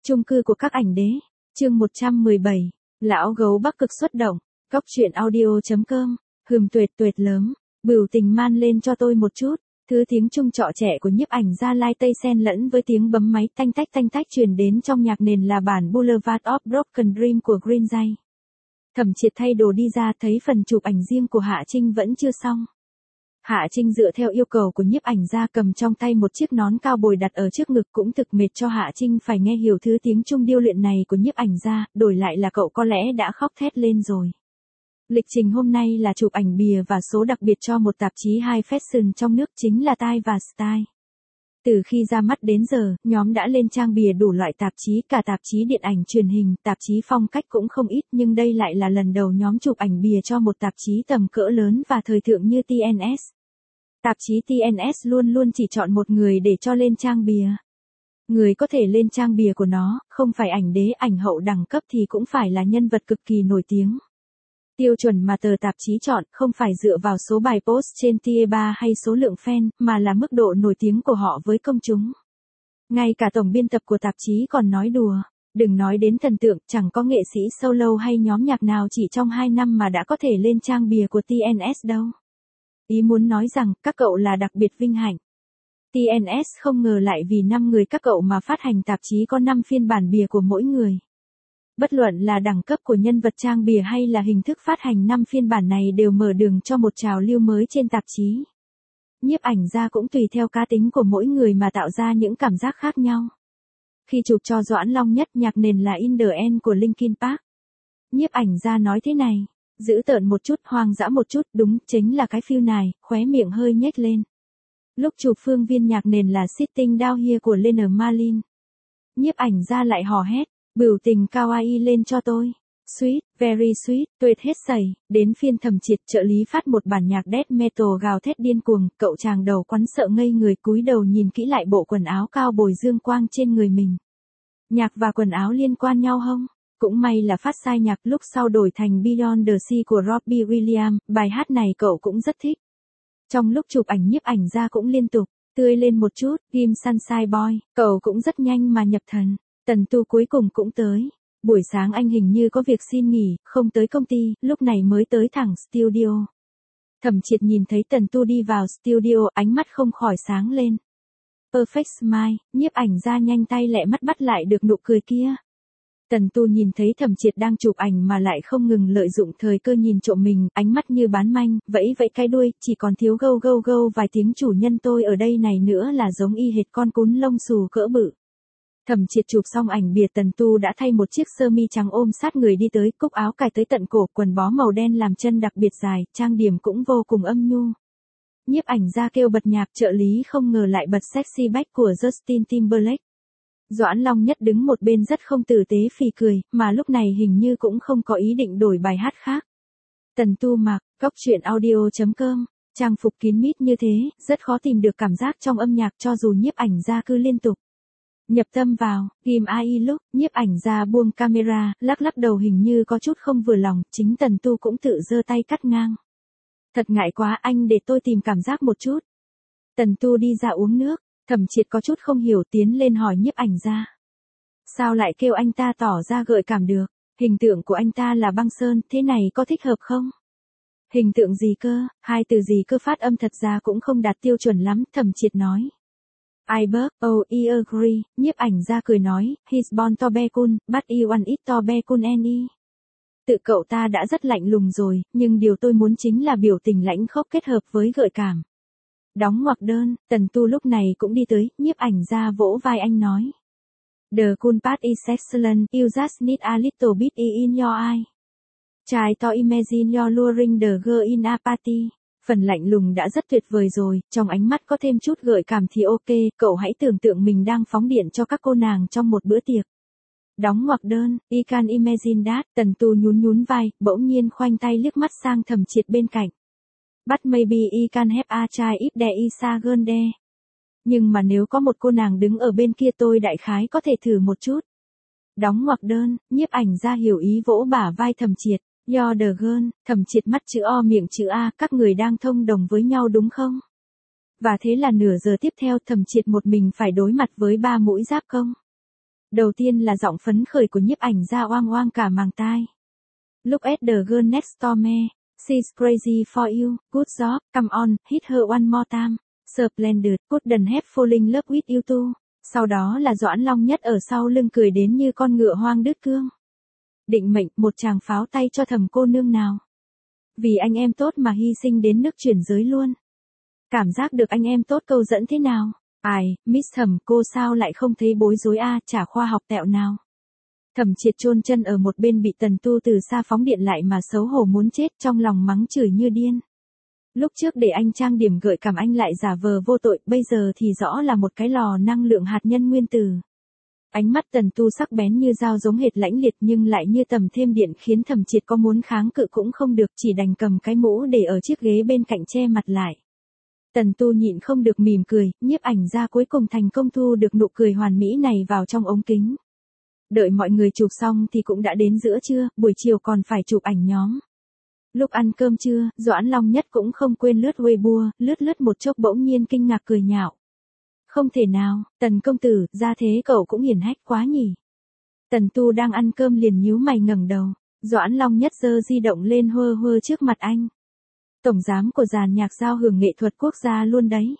Chung cư của các ảnh đế. Chương 117. Lão gấu Bắc Cực xuất động. Cóc truyện audio.com. Tuyệt tuyệt lớn. Bửu tình man lên cho tôi một chút. Thứ tiếng trung trọ trẻ của nhiếp ảnh gia Lai Tây xen lẫn với tiếng bấm máy tanh tách truyền đến trong nhạc nền là bản Boulevard of Broken Dream của Green Day. Thẩm Triệt thay đồ đi ra thấy phần chụp ảnh riêng của Hạ Trinh vẫn chưa xong. Hạ Trinh dựa theo yêu cầu của nhiếp ảnh gia cầm trong tay một chiếc nón cao bồi đặt ở trước ngực, cũng thực mệt cho Hạ Trinh phải nghe hiểu thứ tiếng Trung điêu luyện này của nhiếp ảnh gia, đổi lại là cậu có lẽ đã khóc thét lên rồi. Lịch trình hôm nay là chụp ảnh bìa và số đặc biệt cho một tạp chí high fashion trong nước, chính là Time và Style. Từ khi ra mắt đến giờ, nhóm đã lên trang bìa đủ loại tạp chí, cả tạp chí điện ảnh truyền hình, tạp chí phong cách cũng không ít, nhưng đây lại là lần đầu nhóm chụp ảnh bìa cho một tạp chí tầm cỡ lớn và thời thượng như TNS. Tạp chí TNS luôn luôn chỉ chọn một người để cho lên trang bìa. Người có thể lên trang bìa của nó, không phải ảnh đế, ảnh hậu đẳng cấp thì cũng phải là nhân vật cực kỳ nổi tiếng. Tiêu chuẩn mà tờ tạp chí chọn không phải dựa vào số bài post trên Tier3 hay số lượng fan, mà là mức độ nổi tiếng của họ với công chúng. Ngay cả tổng biên tập của tạp chí còn nói đùa, đừng nói đến thần tượng, chẳng có nghệ sĩ solo hay nhóm nhạc nào chỉ trong 2 năm mà đã có thể lên trang bìa của TNS đâu. Ý muốn nói rằng, các cậu là đặc biệt vinh hạnh. TNS không ngờ lại vì 5 người các cậu mà phát hành tạp chí có 5 phiên bản bìa của mỗi người. Bất luận là đẳng cấp của nhân vật trang bìa hay là hình thức phát hành, 5 phiên bản này đều mở đường cho một trào lưu mới trên tạp chí. Nhiếp ảnh gia cũng tùy theo cá tính của mỗi người mà tạo ra những cảm giác khác nhau. Khi chụp cho Doãn Long Nhất, nhạc nền là In the End của Linkin Park. Nhiếp ảnh gia nói thế này, dữ tợn một chút, hoang dã một chút, đúng, chính là cái feel này, khóe miệng hơi nhếch lên. Lúc chụp phương viên, nhạc nền là Sitting Down Here của Leonard Malin. Nhiếp ảnh gia lại hò hét, bửu tình kawaii lên cho tôi. Sweet, very sweet, tuyệt hết sẩy. Đến phiên Thẩm Triệt, trợ lý phát một bản nhạc death metal gào thét điên cuồng, cậu chàng đầu quắn sợ ngây người, cúi đầu nhìn kỹ lại bộ quần áo cao bồi dương quang trên người mình. Nhạc và quần áo liên quan nhau không? Cũng may là phát sai nhạc, lúc sau đổi thành Beyond the Sea của Robbie Williams, bài hát này cậu cũng rất thích. Trong lúc chụp ảnh, nhiếp ảnh gia cũng liên tục tươi lên một chút, Kim Sunshine Boy, cậu cũng rất nhanh mà nhập thần. Tần Tu cuối cùng cũng tới. Buổi sáng anh hình như có việc xin nghỉ, không tới công ty, lúc này mới tới thẳng studio. Thẩm Triệt nhìn thấy Tần Tu đi vào studio, ánh mắt không khỏi sáng lên. Perfect smile, nhiếp ảnh gia nhanh tay lẹ mắt bắt lại được nụ cười kia. Tần Tu nhìn thấy Thẩm Triệt đang chụp ảnh mà lại không ngừng lợi dụng thời cơ nhìn trộm mình, ánh mắt như bán manh, vẫy vẫy cái đuôi, chỉ còn thiếu gâu gâu gâu vài tiếng, chủ nhân tôi ở đây này nữa là giống y hệt con cún lông xù cỡ bự. Thẩm Triệt chụp xong ảnh bìa, Tần Tu đã thay một chiếc sơ mi trắng ôm sát người đi tới, cúc áo cài tới tận cổ, quần bó màu đen làm chân đặc biệt dài, trang điểm cũng vô cùng âm nhu. Nhiếp ảnh gia kêu bật nhạc, trợ lý không ngờ lại bật Sexy Back của Justin Timberlake. Doãn Long Nhất đứng một bên rất không tử tế phì cười, mà lúc này hình như cũng không có ý định đổi bài hát khác. Tần Tu mặc, Cóc truyện audio.com, trang phục kín mít như thế, rất khó tìm được cảm giác trong âm nhạc cho dù nhiếp ảnh gia cứ liên tục nhập tâm vào, ghim AI lúc, nhiếp ảnh gia buông camera, lắc đầu hình như có chút không vừa lòng, chính Tần Tu cũng tự giơ tay cắt ngang. Thật ngại quá anh, để tôi tìm cảm giác một chút. Tần Tu đi ra uống nước, Thẩm Triệt có chút không hiểu tiến lên hỏi nhiếp ảnh gia. Sao lại kêu anh ta tỏ ra gợi cảm được, hình tượng của anh ta là băng sơn, thế này có thích hợp không? Hình tượng gì cơ, hai từ gì cơ, phát âm thật ra cũng không đạt tiêu chuẩn lắm, Thẩm Triệt nói. I agree, nhiếp ảnh gia cười nói, he's born to be cool, but you want it to be cool any. Tự cậu ta đã rất lạnh lùng rồi, nhưng điều tôi muốn chính là biểu tình lãnh khốc kết hợp với gợi cảm. Đóng ngoặc đơn, Tần Tu lúc này cũng đi tới, nhiếp ảnh gia vỗ vai anh nói. The cool part is excellent, you just need a little bit in your eye. Try to imagine you're luring the girl in a party. Phần lạnh lùng đã rất tuyệt vời rồi, trong ánh mắt có thêm chút gợi cảm thì ok, cậu hãy tưởng tượng mình đang phóng điện cho các cô nàng trong một bữa tiệc. Đóng ngoặc đơn, I can imagine that, Tần Tu nhún vai, bỗng nhiên khoanh tay liếc mắt sang Thẩm Triệt bên cạnh. But maybe I can have a try if there is a girl there. Nhưng mà nếu có một cô nàng đứng ở bên kia tôi đại khái có thể thử một chút. Đóng ngoặc đơn, nhiếp ảnh gia hiểu ý vỗ bả vai Thẩm Triệt. You're the girl, Thẩm Triệt mắt chữ O miệng chữ A, các người đang thông đồng với nhau đúng không? Và thế là nửa giờ tiếp theo Thẩm Triệt một mình phải đối mặt với 3 mũi giáp công. Đầu tiên là giọng phấn khởi của nhiếp ảnh gia oang oang cả màng tai. Look at the girl next door me. She's crazy for you. Good job. Come on, hit her one more time. Splendid. Couldn't have fallen in love with you too. Sau đó là Doãn Long Nhất ở sau lưng cười đến như con ngựa hoang đứt cương. Định mệnh, một chàng pháo tay cho Thầm cô nương nào. Vì anh em tốt mà hy sinh đến nước chuyển giới luôn. Cảm giác được anh em tốt câu dẫn thế nào? Ai, Miss Thầm, cô sao lại không thấy bối rối chả khoa học tẹo nào. Thẩm Triệt chôn chân ở một bên bị Tần Tu từ xa phóng điện lại mà xấu hổ muốn chết, trong lòng mắng chửi như điên. Lúc trước để anh trang điểm gợi cảm anh lại giả vờ vô tội, bây giờ thì rõ là một cái lò năng lượng hạt nhân nguyên tử. Ánh mắt Tần Tu sắc bén như dao giống hệt lãnh liệt nhưng lại như tầm thêm điện khiến Thẩm Triệt có muốn kháng cự cũng không được, chỉ đành cầm cái mũ để ở chiếc ghế bên cạnh che mặt lại. Tần Tu nhịn không được mỉm cười, nhiếp ảnh gia cuối cùng thành công thu được nụ cười hoàn mỹ này vào trong ống kính. Đợi mọi người chụp xong thì cũng đã đến giữa trưa, buổi chiều còn phải chụp ảnh nhóm. Lúc ăn cơm trưa, Doãn Long Nhất cũng không quên lướt Weibo, lướt một chốc bỗng nhiên kinh ngạc cười nhạo. Không thể nào, Tần công tử, ra thế cậu cũng hiển hách quá nhỉ. Tần Tu đang ăn cơm liền nhíu mày ngẩng đầu, Doãn Long Nhất giơ di động lên hơ trước mặt anh. Tổng giám của dàn nhạc giao hưởng nghệ thuật quốc gia luôn đấy.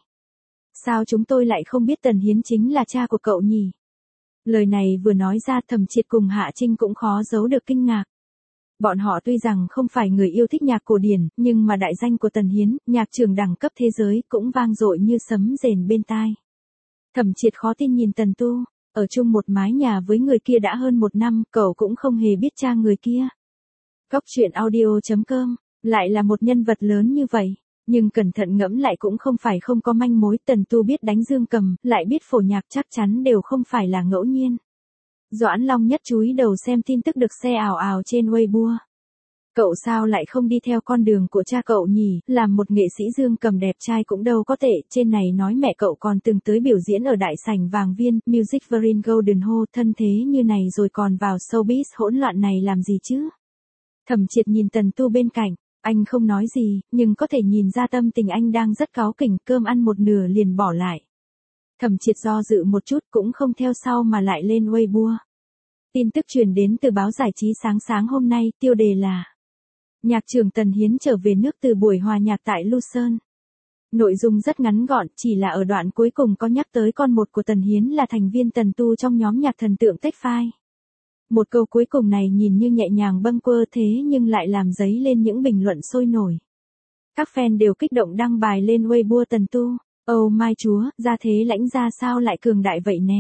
Sao chúng tôi lại không biết Tần Hiến chính là cha của cậu nhỉ? Lời này vừa nói ra Thẩm Triệt cùng Hạ Trinh cũng khó giấu được kinh ngạc. Bọn họ tuy rằng không phải người yêu thích nhạc cổ điển, nhưng mà đại danh của Tần Hiến, nhạc trưởng đẳng cấp thế giới, cũng vang dội như sấm rền bên tai. Thẩm Triệt khó tin nhìn Tần Tu, ở chung một mái nhà với người kia đã hơn 1 năm, cậu cũng không hề biết cha người kia. Góc truyện audio.com, lại là một nhân vật lớn như vậy. Nhưng cẩn thận ngẫm lại cũng không phải không có manh mối, Tần Tu biết đánh dương cầm, lại biết phổ nhạc chắc chắn đều không phải là ngẫu nhiên. Doãn Long Nhất chúi đầu xem tin tức được share ào ào trên Weibo. Cậu sao lại không đi theo con đường của cha cậu nhỉ, làm một nghệ sĩ dương cầm đẹp trai cũng đâu có tệ, trên này nói mẹ cậu còn từng tới biểu diễn ở đại sảnh Vàng Viên, Music Verin Golden Hall, thân thế như này rồi còn vào showbiz hỗn loạn này làm gì chứ? Thẩm Triệt nhìn Tần Tu bên cạnh. Anh không nói gì, nhưng có thể nhìn ra tâm tình anh đang rất cáu kỉnh, cơm ăn một nửa liền bỏ lại. Thẩm Triệt do dự một chút cũng không theo sau mà lại lên Weibo. Tin tức truyền đến từ báo giải trí sáng hôm nay, tiêu đề là Nhạc trưởng Tần Hiến trở về nước từ buổi hòa nhạc tại Lucerne. Nội dung rất ngắn gọn, chỉ là ở đoạn cuối cùng có nhắc tới con một của Tần Hiến là thành viên Tần Tu trong nhóm nhạc thần tượng Tech Five. Một câu cuối cùng này nhìn như nhẹ nhàng bâng quơ thế nhưng lại làm dấy lên những bình luận sôi nổi. Các fan đều kích động đăng bài lên Weibo Tần Tu. Oh my chúa, gia thế lãnh gia sao lại cường đại vậy nè.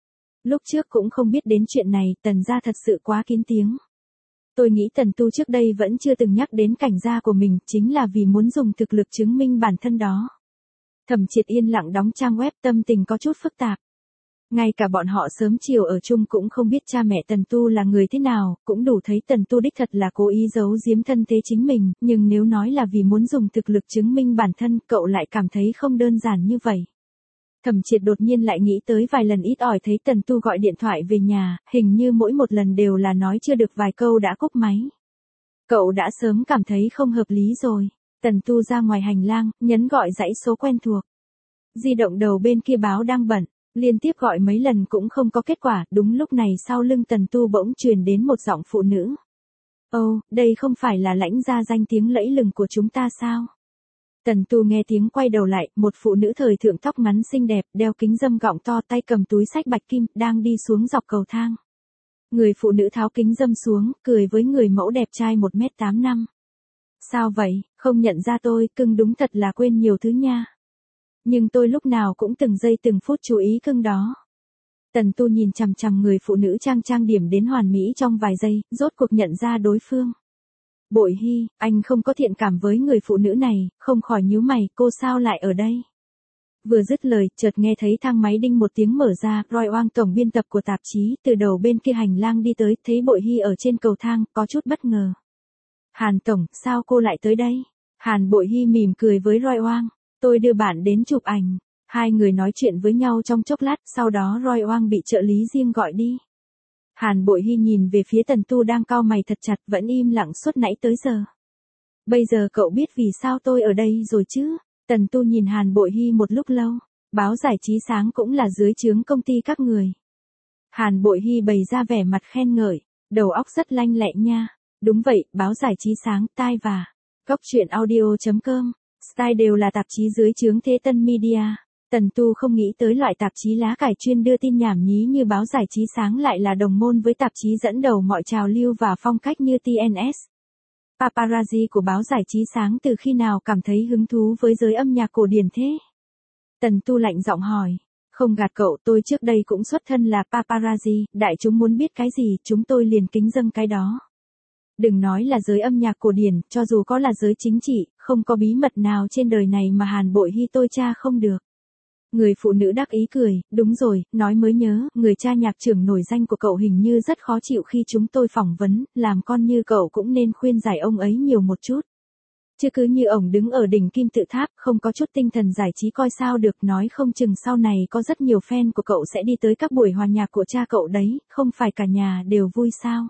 Lúc trước cũng không biết đến chuyện này, Tần gia thật sự quá kín tiếng. Tôi nghĩ Tần Tu trước đây vẫn chưa từng nhắc đến cảnh gia của mình, chính là vì muốn dùng thực lực chứng minh bản thân đó. Thẩm Triệt yên lặng đóng trang web, tâm tình có chút phức tạp. Ngay cả bọn họ sớm chiều ở chung cũng không biết cha mẹ Tần Tu là người thế nào, cũng đủ thấy Tần Tu đích thật là cố ý giấu giếm thân thế chính mình, nhưng nếu nói là vì muốn dùng thực lực chứng minh bản thân, cậu lại cảm thấy không đơn giản như vậy. Thẩm Triệt đột nhiên lại nghĩ tới vài lần ít ỏi thấy Tần Tu gọi điện thoại về nhà, hình như mỗi một lần đều là nói chưa được vài câu đã cúp máy. Cậu đã sớm cảm thấy không hợp lý rồi. Tần Tu ra ngoài hành lang, nhấn gọi dãy số quen thuộc. Di động đầu bên kia báo đang bận. Liên tiếp gọi mấy lần cũng không có kết quả, đúng lúc này sau lưng Tần Tu bỗng truyền đến một giọng phụ nữ. Ồ, đây không phải là lãnh gia danh tiếng lẫy lừng của chúng ta sao? Tần Tu nghe tiếng quay đầu lại, một phụ nữ thời thượng tóc ngắn xinh đẹp, đeo kính râm gọng to, tay cầm túi xách bạch kim, đang đi xuống dọc cầu thang. Người phụ nữ tháo kính râm xuống, cười với người mẫu đẹp trai 1m85. Sao vậy, không nhận ra tôi, cưng đúng thật là quên nhiều thứ nha. Nhưng tôi lúc nào cũng từng giây từng phút chú ý cưng đó. Tần Tu nhìn chằm chằm người phụ nữ trang điểm đến hoàn mỹ trong vài giây, rốt cuộc nhận ra đối phương. Bội Hy, anh không có thiện cảm với người phụ nữ này, không khỏi nhíu mày, cô sao lại ở đây? Vừa dứt lời, chợt nghe thấy thang máy đinh một tiếng mở ra, Roy Oang tổng biên tập của tạp chí, từ đầu bên kia hành lang đi tới, thấy Bội Hy ở trên cầu thang, có chút bất ngờ. Hàn tổng, sao cô lại tới đây? Hàn Bội Hy mỉm cười với Roy Oang. Tôi đưa bạn đến chụp ảnh. Hai người nói chuyện với nhau trong chốc lát, sau đó Roy Oang bị trợ lý riêng gọi đi. Hàn Bội Hy nhìn về phía Tần Tu đang cau mày thật chặt, vẫn im lặng suốt nãy tới giờ. Bây giờ cậu biết vì sao tôi ở đây rồi chứ? Tần Tu nhìn Hàn Bội Hy một lúc lâu. Báo giải trí sáng cũng là dưới trướng công ty các người. Hàn Bội Hy bày ra vẻ mặt khen ngợi, đầu óc rất lanh lẹ nha. Đúng vậy, báo giải trí sáng, tai và Cóc truyện audio.com, style đều là tạp chí dưới trướng Thế Tân Media. Tần Tu không nghĩ tới loại tạp chí lá cải chuyên đưa tin nhảm nhí như báo giải trí sáng lại là đồng môn với tạp chí dẫn đầu mọi trào lưu và phong cách như TNS. Paparazzi của báo giải trí sáng từ khi nào cảm thấy hứng thú với giới âm nhạc cổ điển thế? Tần Tu lạnh giọng hỏi. Không gạt cậu, tôi trước đây cũng xuất thân là paparazzi, đại chúng muốn biết cái gì chúng tôi liền kính dâng cái đó. Đừng nói là giới âm nhạc cổ điển, cho dù có là giới chính trị, không có bí mật nào trên đời này mà Hàn Bội Hy tôi tra không được. Người phụ nữ đắc ý cười, đúng rồi, nói mới nhớ, người cha nhạc trưởng nổi danh của cậu hình như rất khó chịu khi chúng tôi phỏng vấn, làm con như cậu cũng nên khuyên giải ông ấy nhiều một chút. Chứ cứ như ổng đứng ở đỉnh kim tự tháp, không có chút tinh thần giải trí coi sao được, nói không chừng sau này có rất nhiều fan của cậu sẽ đi tới các buổi hòa nhạc của cha cậu đấy, không phải cả nhà đều vui sao.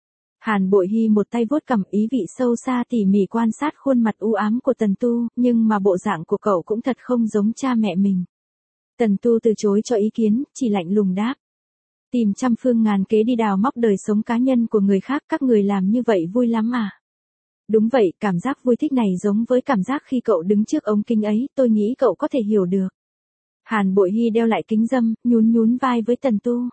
Hàn Bội Hy một tay vuốt cằm, ý vị sâu xa tỉ mỉ quan sát khuôn mặt u ám của Tần Tu, nhưng mà bộ dạng của cậu cũng thật không giống cha mẹ mình. Tần Tu từ chối cho ý kiến, chỉ lạnh lùng đáp. Tìm trăm phương ngàn kế đi đào móc đời sống cá nhân của người khác, các người làm như vậy vui lắm à? Đúng vậy, cảm giác vui thích này giống với cảm giác khi cậu đứng trước ống kính ấy, tôi nghĩ cậu có thể hiểu được. Hàn Bội Hy đeo lại kính râm, nhún nhún vai với Tần Tu.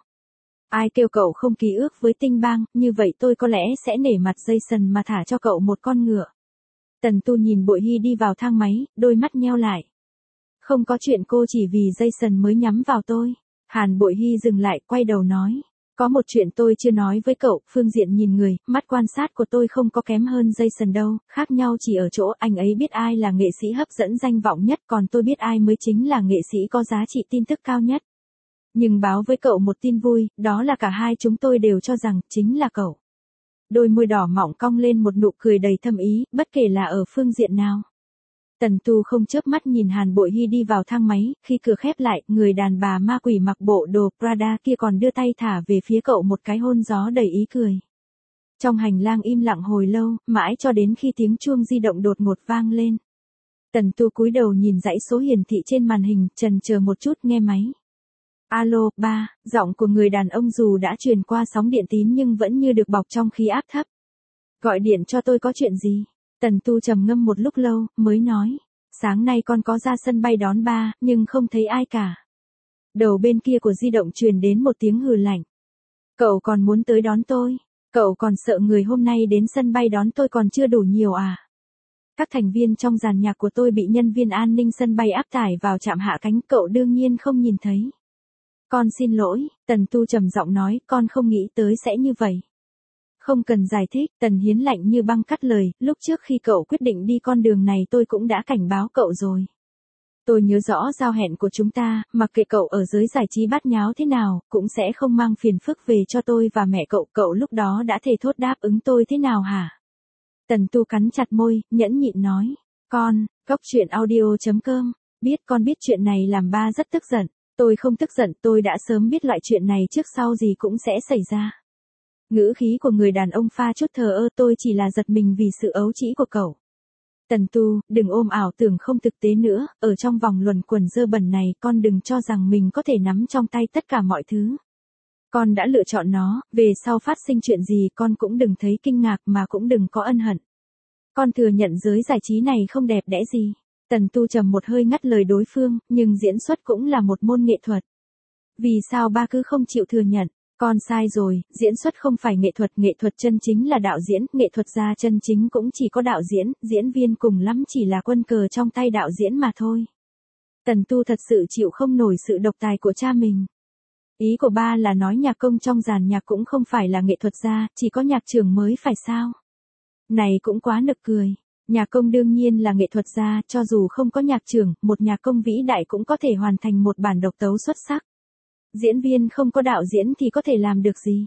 Ai kêu cậu không ký ức với Tinh Bang, như vậy tôi có lẽ sẽ nể mặt Jason mà thả cho cậu một con ngựa. Tần Tu nhìn Bội Hy đi vào thang máy, đôi mắt nheo lại. Không có chuyện, cô chỉ vì Jason mới nhắm vào tôi. Hàn Bội Hy dừng lại, quay đầu nói. Có một chuyện tôi chưa nói với cậu, phương diện nhìn người, mắt quan sát của tôi không có kém hơn Jason đâu, khác nhau chỉ ở chỗ anh ấy biết ai là nghệ sĩ hấp dẫn danh vọng nhất, còn tôi biết ai mới chính là nghệ sĩ có giá trị tin tức cao nhất. Nhưng báo với cậu một tin vui, đó là cả hai chúng tôi đều cho rằng chính là cậu. Đôi môi đỏ mọng cong lên một nụ cười đầy thâm ý, bất kể là ở phương diện nào. Tần Tu không chớp mắt nhìn Hàn Bội Hy đi vào thang máy, khi cửa khép lại, người đàn bà ma quỷ mặc bộ đồ Prada kia còn đưa tay thả về phía cậu một cái hôn gió đầy ý cười. Trong hành lang im lặng hồi lâu, mãi cho đến khi tiếng chuông di động đột ngột vang lên. Tần Tu cúi đầu nhìn dãy số hiển thị trên màn hình, chần chờ một chút nghe máy. Alo, ba, giọng của người đàn ông dù đã truyền qua sóng điện tín nhưng vẫn như được bọc trong khí áp thấp. Gọi điện cho tôi có chuyện gì? Tần Tu trầm ngâm một lúc lâu, mới nói. Sáng nay con có ra sân bay đón ba, nhưng không thấy ai cả. Đầu bên kia của di động truyền đến một tiếng hừ lạnh. Cậu còn muốn tới đón tôi? Cậu còn sợ người hôm nay đến sân bay đón tôi còn chưa đủ nhiều à? Các thành viên trong dàn nhạc của tôi bị nhân viên an ninh sân bay áp tải vào trạm hạ cánh, cậu đương nhiên không nhìn thấy. Con xin lỗi, Tần Tu trầm giọng nói, con không nghĩ tới sẽ như vậy. Không cần giải thích, Tần Hiến lạnh như băng cắt lời, lúc trước khi cậu quyết định đi con đường này tôi cũng đã cảnh báo cậu rồi. Tôi nhớ rõ giao hẹn của chúng ta, mặc kệ cậu ở giới giải trí bát nháo thế nào, cũng sẽ không mang phiền phức về cho tôi và mẹ cậu lúc đó đã thề thốt đáp ứng tôi thế nào hả? Tần Tu cắn chặt môi, nhẫn nhịn nói, con, Cóc truyện audio.com, biết con biết chuyện này làm ba rất tức giận, tôi không tức giận, tôi đã sớm biết loại chuyện này trước sau gì cũng sẽ xảy ra. Ngữ khí của người đàn ông pha chút thờ ơ, tôi chỉ là giật mình vì sự ấu trĩ của cậu. Tần Tu, đừng ôm ảo tưởng không thực tế nữa, ở trong vòng luẩn quẩn dơ bẩn này con đừng cho rằng mình có thể nắm trong tay tất cả mọi thứ. Con đã lựa chọn nó, về sau phát sinh chuyện gì con cũng đừng thấy kinh ngạc mà cũng đừng có ân hận. Con thừa nhận giới giải trí này không đẹp đẽ gì. Tần Tu trầm một hơi ngắt lời đối phương, nhưng diễn xuất cũng là một môn nghệ thuật. Vì sao ba cứ không chịu thừa nhận? Con sai rồi, diễn xuất không phải nghệ thuật chân chính là đạo diễn, nghệ thuật gia chân chính cũng chỉ có đạo diễn, diễn viên cùng lắm chỉ là quân cờ trong tay đạo diễn mà thôi. Tần Tu thật sự chịu không nổi sự độc tài của cha mình. Ý của ba là nói nhạc công trong dàn nhạc cũng không phải là nghệ thuật gia, chỉ có nhạc trưởng mới phải sao? Này cũng quá nực cười. Nhạc công đương nhiên là nghệ thuật gia, cho dù không có nhạc trưởng, một nhạc công vĩ đại cũng có thể hoàn thành một bản độc tấu xuất sắc. Diễn viên không có đạo diễn thì có thể làm được gì?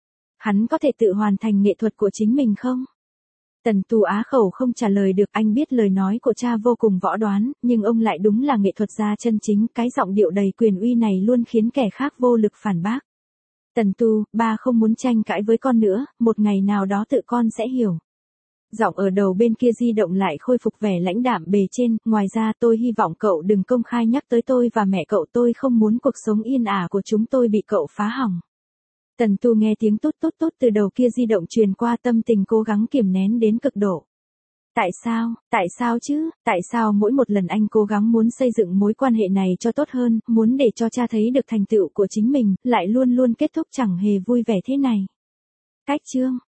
Hắn có thể tự hoàn thành nghệ thuật của chính mình không? Tần Tu á khẩu không trả lời được, anh biết lời nói của cha vô cùng võ đoán, nhưng ông lại đúng là nghệ thuật gia chân chính, cái giọng điệu đầy quyền uy này luôn khiến kẻ khác vô lực phản bác. Tần Tu, ba không muốn tranh cãi với con nữa, một ngày nào đó tự con sẽ hiểu. Giọng ở đầu bên kia di động lại khôi phục vẻ lãnh đạm bề trên, ngoài ra tôi hy vọng cậu đừng công khai nhắc tới tôi và mẹ cậu, tôi không muốn cuộc sống yên ả của chúng tôi bị cậu phá hỏng. Tần Tu nghe tiếng tốt tốt tốt từ đầu kia di động truyền qua, tâm tình cố gắng kiềm nén đến cực độ. Tại sao chứ, tại sao mỗi một lần anh cố gắng muốn xây dựng mối quan hệ này cho tốt hơn, muốn để cho cha thấy được thành tựu của chính mình, lại luôn luôn kết thúc chẳng hề vui vẻ thế này. Cách chương